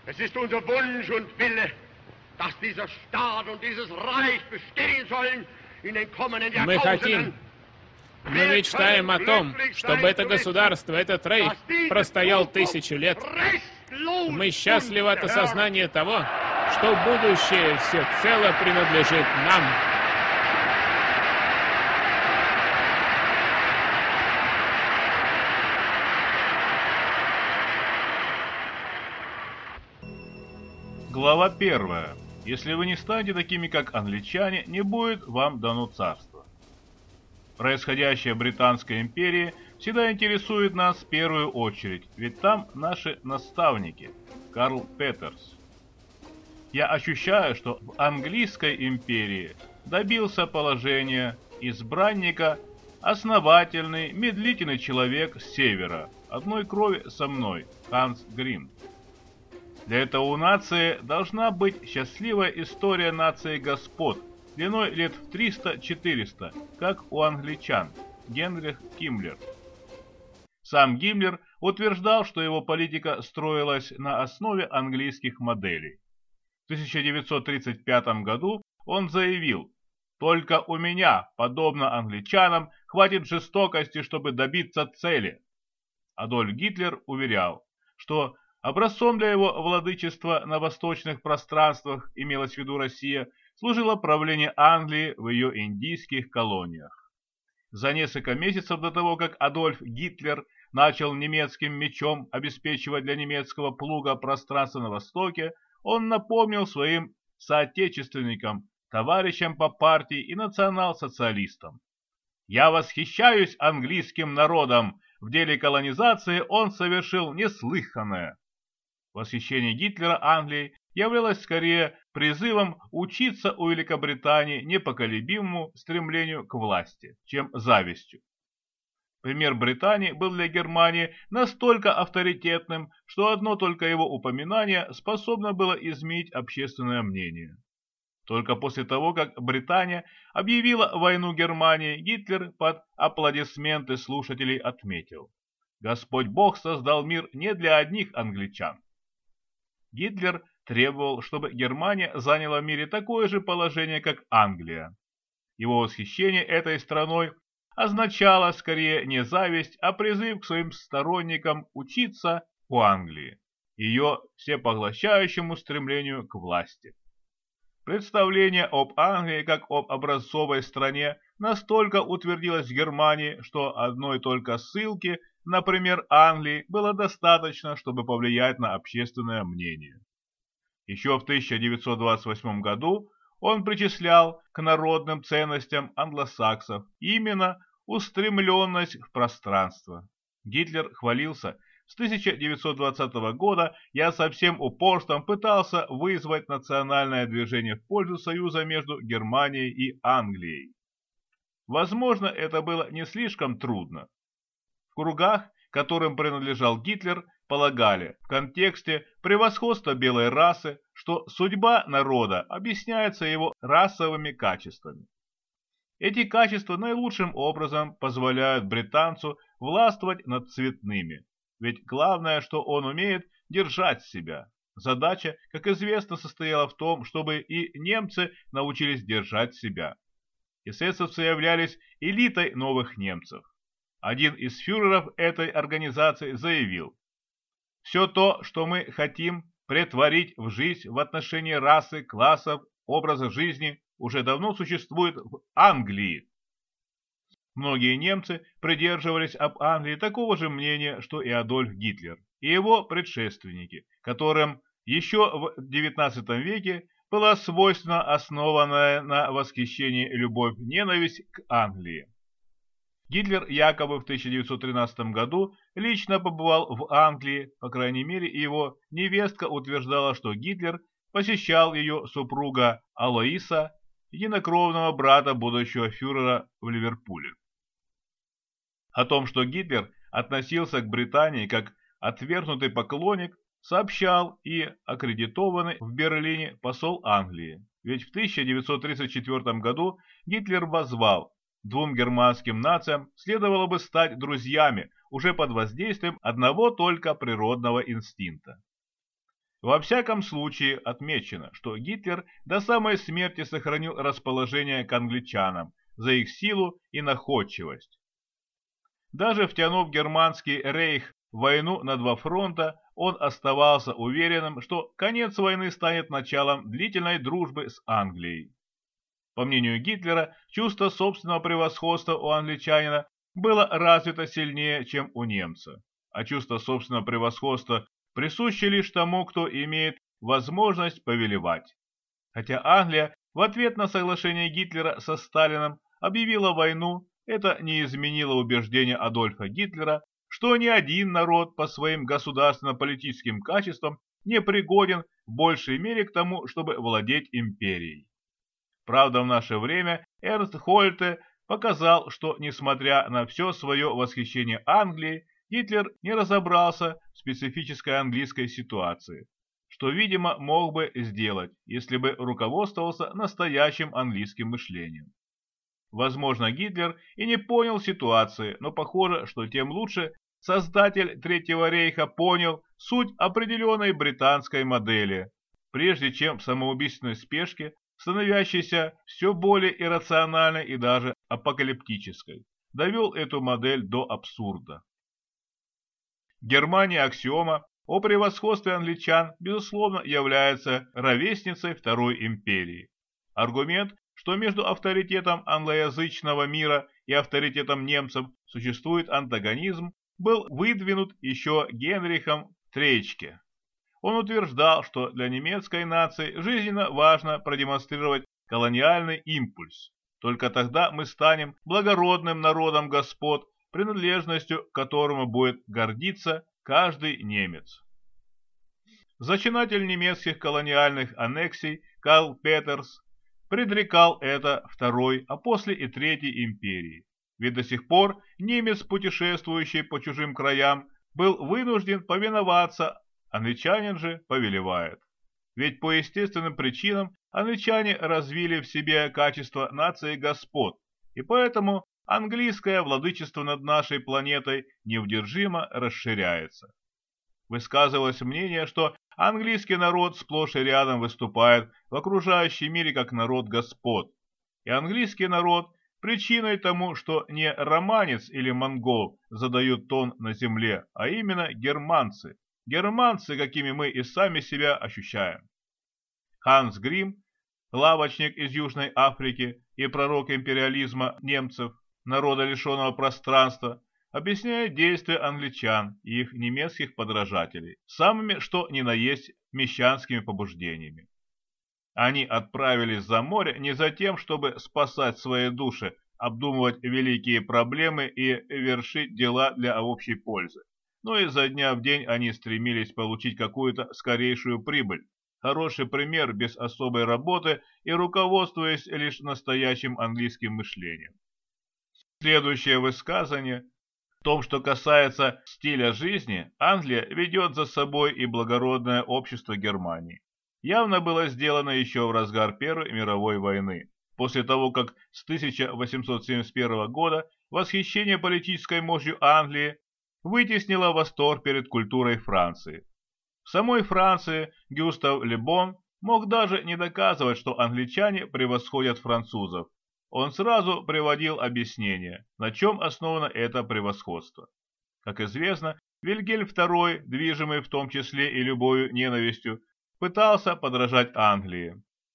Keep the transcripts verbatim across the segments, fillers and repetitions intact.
Es ist unser Wunsch und Wille, dass dieser Staat und dieses Reich bestehen sollen in den kommenden Мы хотим, Jahrtausenden. мы мечтаем о том, чтобы это государство, этот рейх простоял тысячи лет. Мы счастливы от осознания того, что будущее всецело принадлежит нам. Глава первая. Если вы не станете такими, как англичане, не будет вам дано царство. Происходящее в Британской империи всегда интересует нас в первую очередь, ведь там наши наставники. Карл Петерс. Я ощущаю, что в английской империи добился положения избранника основательный, медлительный человек с севера, одной крови со мной, Ханс Грим. Для этого у нации должна быть счастливая история нации господ, длиной лет в триста-четыреста, как у англичан, Генрих Гиммлер. Сам Гиммлер утверждал, что его политика строилась на основе английских моделей. В тысяча девятьсот тридцать пятом году он заявил: «Только у меня, подобно англичанам, хватит жестокости, чтобы добиться цели». Адольф Гитлер уверял, что образцом для его владычества на восточных пространствах, имелось в виду Россия, служило правление Англии в ее индийских колониях. За несколько месяцев до того, как Адольф Гитлер начал немецким мечом обеспечивать для немецкого плуга пространство на Востоке, он напомнил своим соотечественникам, товарищам по партии и национал-социалистам: «Я восхищаюсь английским народом, в деле колонизации он совершил неслыханное». Восхищение Гитлера Англией являлось скорее призывом учиться у Великобритании непоколебимому стремлению к власти, чем завистью. Пример Британии был для Германии настолько авторитетным, что одно только его упоминание способно было изменить общественное мнение. Только после того, как Британия объявила войну Германии, Гитлер под аплодисменты слушателей отметил: «Господь Бог создал мир не для одних англичан». Гитлер требовал, чтобы Германия заняла в мире такое же положение, как Англия. Его восхищение этой страной означало скорее не зависть, а призыв к своим сторонникам учиться у Англии, ее всепоглощающему стремлению к власти. Представление об Англии как об образцовой стране настолько утвердилось в Германии, что одной только ссылки, например, Англии, было достаточно, чтобы повлиять на общественное мнение. Еще в тысяча девятьсот двадцать восьмом году он причислял к народным ценностям англосаксов именно устремленность в пространство. Гитлер хвалился: «С тысяча девятьсот двадцатого года я со всем упорством пытался вызвать национальное движение в пользу союза между Германией и Англией». Возможно, это было не слишком трудно. В кругах, которым принадлежал Гитлер, полагали в контексте превосходства белой расы, что судьба народа объясняется его расовыми качествами. Эти качества наилучшим образом позволяют британцу властвовать над цветными, ведь главное, что он умеет, держать себя. Задача, как известно, состояла в том, чтобы и немцы научились держать себя. Эсэсовцы являлись элитой новых немцев. Один из фюреров этой организации заявил: «Все то, что мы хотим претворить в жизнь в отношении расы, классов, образа жизни, уже давно существует в Англии». Многие немцы придерживались об Англии такого же мнения, что и Адольф Гитлер и его предшественники, которым еще в девятнадцатом веке была свойственна основанная на восхищении любовь-ненависть к Англии. Гитлер якобы в тысяча девятьсот тринадцатом году лично побывал в Англии, по крайней мере его невестка утверждала, что Гитлер посещал ее супруга Алоиса, единокровного брата будущего фюрера в Ливерпуле. О том, что Гитлер относился к Британии как отвергнутый поклонник, сообщал и аккредитованный в Берлине посол Англии. Ведь в тысяча девятьсот тридцать четвёртом году Гитлер воззвал: двум германским нациям следовало бы стать друзьями уже под воздействием одного только природного инстинкта. Во всяком случае отмечено, что Гитлер до самой смерти сохранил расположение к англичанам за их силу и находчивость. Даже втянув германский рейх в войну на два фронта, он оставался уверенным, что конец войны станет началом длительной дружбы с Англией. По мнению Гитлера, чувство собственного превосходства у англичанина было развито сильнее, чем у немца, а чувство собственного превосходства присуще лишь тому, кто имеет возможность повелевать. Хотя Англия в ответ на соглашение Гитлера со Сталиным объявила войну, это не изменило убеждения Адольфа Гитлера, что ни один народ по своим государственно-политическим качествам не пригоден в большей мере к тому, чтобы владеть империей. Правда, в наше время Эрнст Хольте показал, что, несмотря на все свое восхищение Англией, Гитлер не разобрался в специфической английской ситуации, что, видимо, мог бы сделать, если бы руководствовался настоящим английским мышлением. Возможно, Гитлер и не понял ситуации, но похоже, что тем лучше создатель Третьего рейха понял суть определенной британской модели, прежде чем в самоубийственной спешке, становящейся все более иррациональной и даже апокалиптической, довел эту модель до абсурда. Германия аксиома о превосходстве англичан, безусловно, является ровесницей Второй империи. Аргумент, что между авторитетом англоязычного мира и авторитетом немцев существует антагонизм, был выдвинут еще Генрихом Трейчке. Он утверждал, что для немецкой нации жизненно важно продемонстрировать колониальный импульс. Только тогда мы станем благородным народом господ, принадлежностью к которому будет гордиться каждый немец. Зачинатель немецких колониальных аннексий Карл Петерс предрекал это Второй, а после и Третьей империи. Ведь до сих пор немец, путешествующий по чужим краям, был вынужден повиноваться, англичанин же повелевает. Ведь по естественным причинам англичане развили в себе качество нации господ, и поэтому английское владычество над нашей планетой неудержимо расширяется. Высказывалось мнение, что английский народ сплошь и рядом выступает в окружающем мире как народ господ, и английский народ причиной тому, что не романец или монгол задают тон на земле, а именно германцы, германцы, какими мы и сами себя ощущаем. Ханс Грим, лавочник из Южной Африки и пророк империализма немцев, народа лишенного пространства, объясняет действия англичан и их немецких подражателей самыми что ни на есть мещанскими побуждениями. Они отправились за море не за тем, чтобы спасать свои души, обдумывать великие проблемы и вершить дела для общей пользы, но изо дня в день они стремились получить какую-то скорейшую прибыль, хороший пример без особой работы и руководствуясь лишь настоящим английским мышлением. Следующее высказывание: в том, что касается стиля жизни, Англия ведет за собой и благородное общество Германии. Явно было сделано еще в разгар Первой мировой войны, после того, как с тысяча восемьсот семьдесят первого года восхищение политической мощью Англии вытеснило восторг перед культурой Франции. В самой Франции Гюстав Ле Бон мог даже не доказывать, что англичане превосходят французов. Он сразу приводил объяснение, на чем основано это превосходство. Как известно, Вильгельм Второй, движимый в том числе и любовью ненавистью, пытался подражать Англии.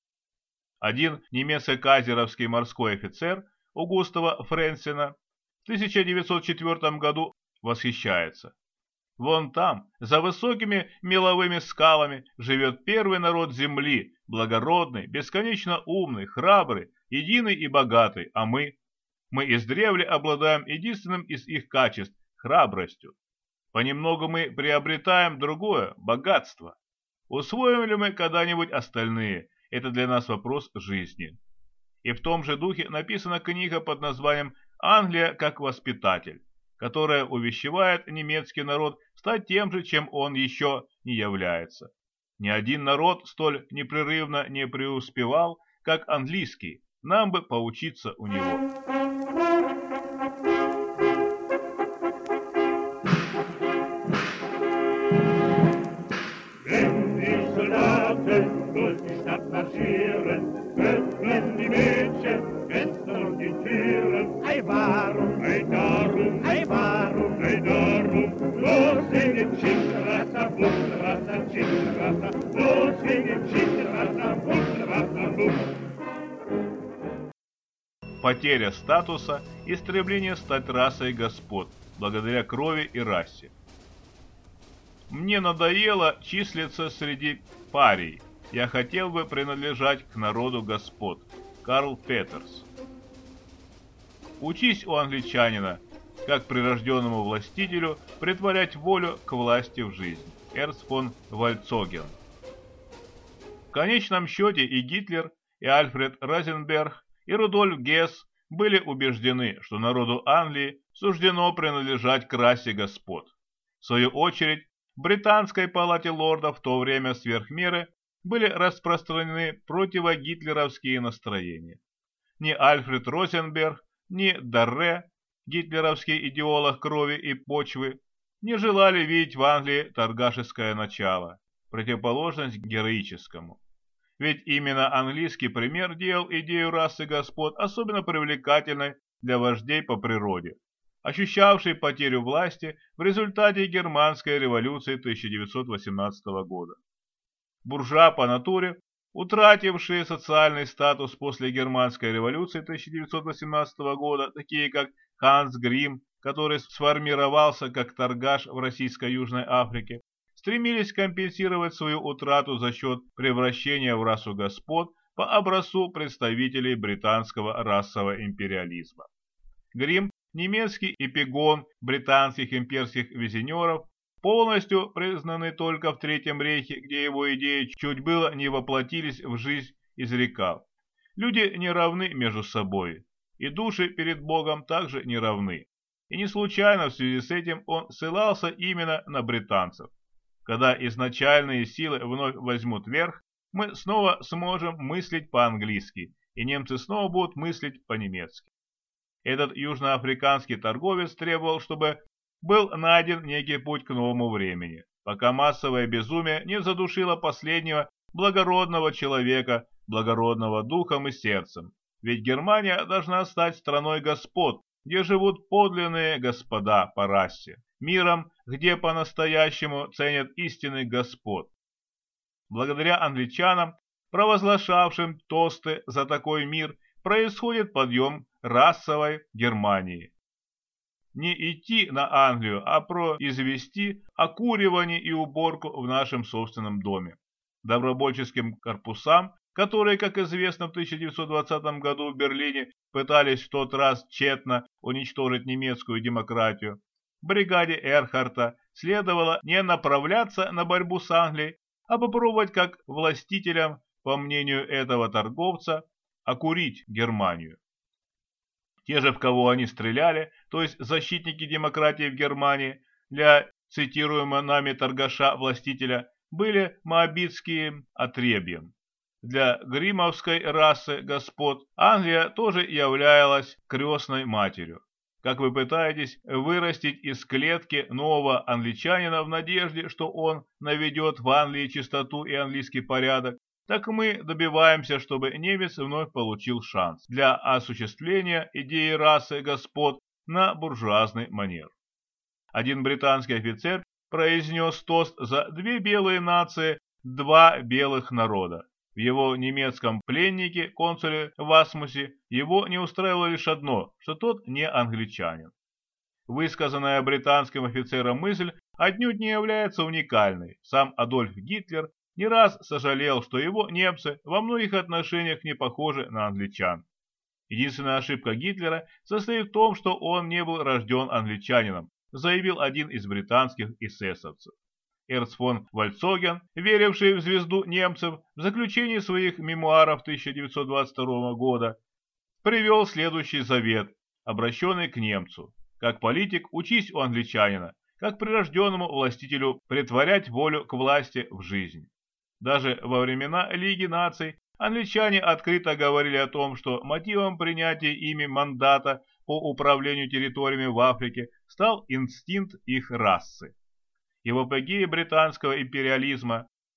Один немецко-кайзеровский морской офицер у Густава Френсена в тысяча девятьсот четвёртом году восхищается. Вон там, за высокими меловыми скалами, живет первый народ земли, благородный, бесконечно умный, храбрый, единый и богатый, а мы, мы издревле обладаем единственным из их качеств – храбростью. Понемногу мы приобретаем другое – богатство. Усвоим ли мы когда-нибудь остальные? Это для нас вопрос жизни. И в том же духе написана книга под названием «Англия как воспитатель», которая увещевает немецкий народ стать тем же, чем он еще не является. Ни один народ столь непрерывно не преуспевал, как английский. Нам бы поучиться у него. Wenn wir Soldaten durch die Stadt marschieren, öffnen die Mädchen Fenster und die Türen. Ei warum, ei darum, ei warum, ei darum, los wegen Schinkenwasser, Bunsenwasser, Schinkenwasser, los wegen Schinkenwasser, Bunsenwasser, Bunsenwasser. Потеря статуса, истребление стать расой господ, благодаря крови и расе. Мне надоело числиться среди парий. Я хотел бы принадлежать к народу господ. Карл Петерс. Учись у англичанина, как прирожденному властителю, претворять волю к власти в жизнь. Эрнст фон Вальцоген. В конечном счете и Гитлер, и Альфред Розенберг, и Рудольф Гесс были убеждены, что народу Англии суждено принадлежать к расе господ. В свою очередь, в британской палате лордов в то время сверх меры были распространены противогитлеровские настроения. Ни Альфред Розенберг, ни Дарре, гитлеровский идеолог крови и почвы, не желали видеть в Англии торгашеское начало, противоположность героическому. Ведь именно английский пример делал идею расы господ особенно привлекательной для вождей по природе, ощущавший потерю власти в результате германской революции тысяча девятьсот восемнадцатого года. Буржуа по натуре, утратившие социальный статус после германской революции тысяча девятьсот восемнадцатого года, такие как Ханс Грим, который сформировался как торгаш в российско-южной Африке, стремились компенсировать свою утрату за счет превращения в расу господ по образцу представителей британского расового империализма. Грим, немецкий эпигон британских имперских визионеров, полностью признанный только в Третьем рейхе, где его идеи чуть было не воплотились в жизнь, изрекал: люди не равны между собой, и души перед Богом также не равны. И не случайно в связи с этим он ссылался именно на британцев. Когда изначальные силы вновь возьмут верх, мы снова сможем мыслить по-английски, и немцы снова будут мыслить по-немецки. Этот южноафриканский торговец требовал, чтобы был найден некий путь к новому времени, пока массовое безумие не задушило последнего благородного человека, благородного духом и сердцем. Ведь Германия должна стать страной господ, где живут подлинные господа по расе, миром, где по-настоящему ценят истинных господ. Благодаря англичанам, провозглашавшим тосты за такой мир, происходит подъем расовой Германии. Не идти на Англию, а произвести окуривание и уборку в нашем собственном доме. Добровольческим корпусам, которые, как известно, в тысяча девятьсот двадцатом году в Берлине пытались в тот раз тщетно уничтожить немецкую демократию, бригаде Эрхарта следовало не направляться на борьбу с Англией, а попробовать, как властителям, по мнению этого торговца, окурить Германию. Те же, в кого они стреляли, то есть защитники демократии в Германии, для цитируемого нами торгаша-властителя, были моабитским отребьем. Для гримовской расы господ Англия тоже являлась крестной матерью. Как вы пытаетесь вырастить из клетки нового англичанина в надежде, что он наведет в Англии чистоту и английский порядок, так мы добиваемся, чтобы немец вновь получил шанс для осуществления идеи расы господ на буржуазный манер. Один британский офицер произнес тост за две белые нации, два белых народа. В его немецком пленнике, консуле в Асмусе, его не устраивало лишь одно, что тот не англичанин. Высказанная британским офицером мысль отнюдь не является уникальной. Сам Адольф Гитлер не раз сожалел, что его немцы во многих отношениях не похожи на англичан. Единственная ошибка Гитлера состоит в том, что он не был рожден англичанином, заявил один из британских эсэсовцев. Эрнст фон Вальцоген, веривший в звезду немцев, в заключении своих мемуаров тысяча девятьсот двадцать второго года привел следующий завет, обращенный к немцу: как политик учись у англичанина, как прирожденному властителю претворять волю к власти в жизнь. Даже во времена Лиги наций англичане открыто говорили о том, что мотивом принятия ими мандата по управлению территориями в Африке стал инстинкт их расы. И в апогее британского империализма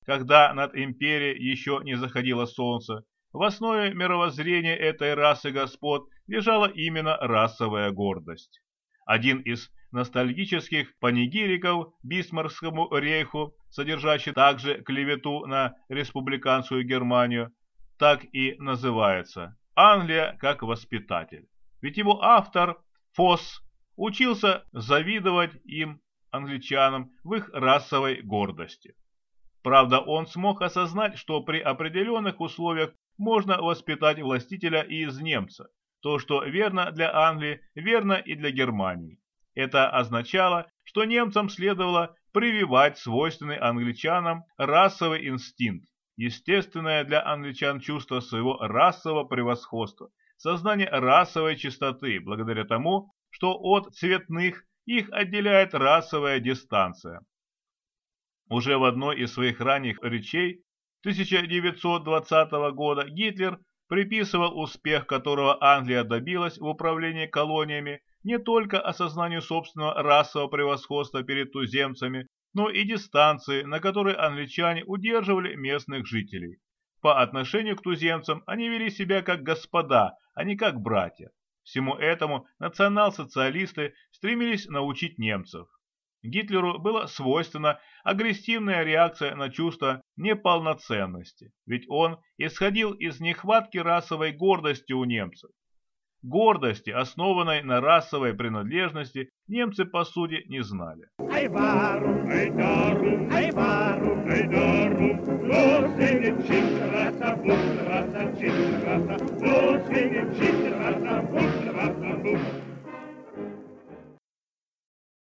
когда над империей еще не заходило солнце, в основе мировоззрения этой расы господ лежала именно расовая гордость. Один из ностальгических панигириков Бисмаркскому рейху, содержащий также клевету на республиканскую Германию, так и называется «Англия как воспитатель». Ведь его автор Фосс учился завидовать им, англичанам, в их расовой гордости. Правда, он смог осознать, что при определенных условиях можно воспитать властителя и из немца. То, что верно для Англии, верно и для Германии. Это означало, что немцам следовало прививать свойственный англичанам расовый инстинкт, естественное для англичан чувство своего расового превосходства, сознание расовой чистоты, благодаря тому, что от цветных их отделяет расовая дистанция. Уже в одной из своих ранних речей тысяча девятьсот двадцатого года Гитлер приписывал успех, которого Англия добилась в управлении колониями, не только осознанию собственного расового превосходства перед туземцами, но и дистанции, на которой англичане удерживали местных жителей. По отношению к туземцам они вели себя как господа, а не как братья. Всему этому национал-социалисты стремились научить немцев. Гитлеру была свойственна агрессивная реакция на чувство неполноценности, ведь он исходил из нехватки расовой гордости у немцев. Гордости, основанной на расовой принадлежности, немцы по сути не знали. Ei warum, ei darum, ei warum, ei darum, bloß wegen Schindlerwasser, Bunderwasser, Schindlerwasser, bloß wegen Schindlerwasser, Bunderwasser, Bunderwasser.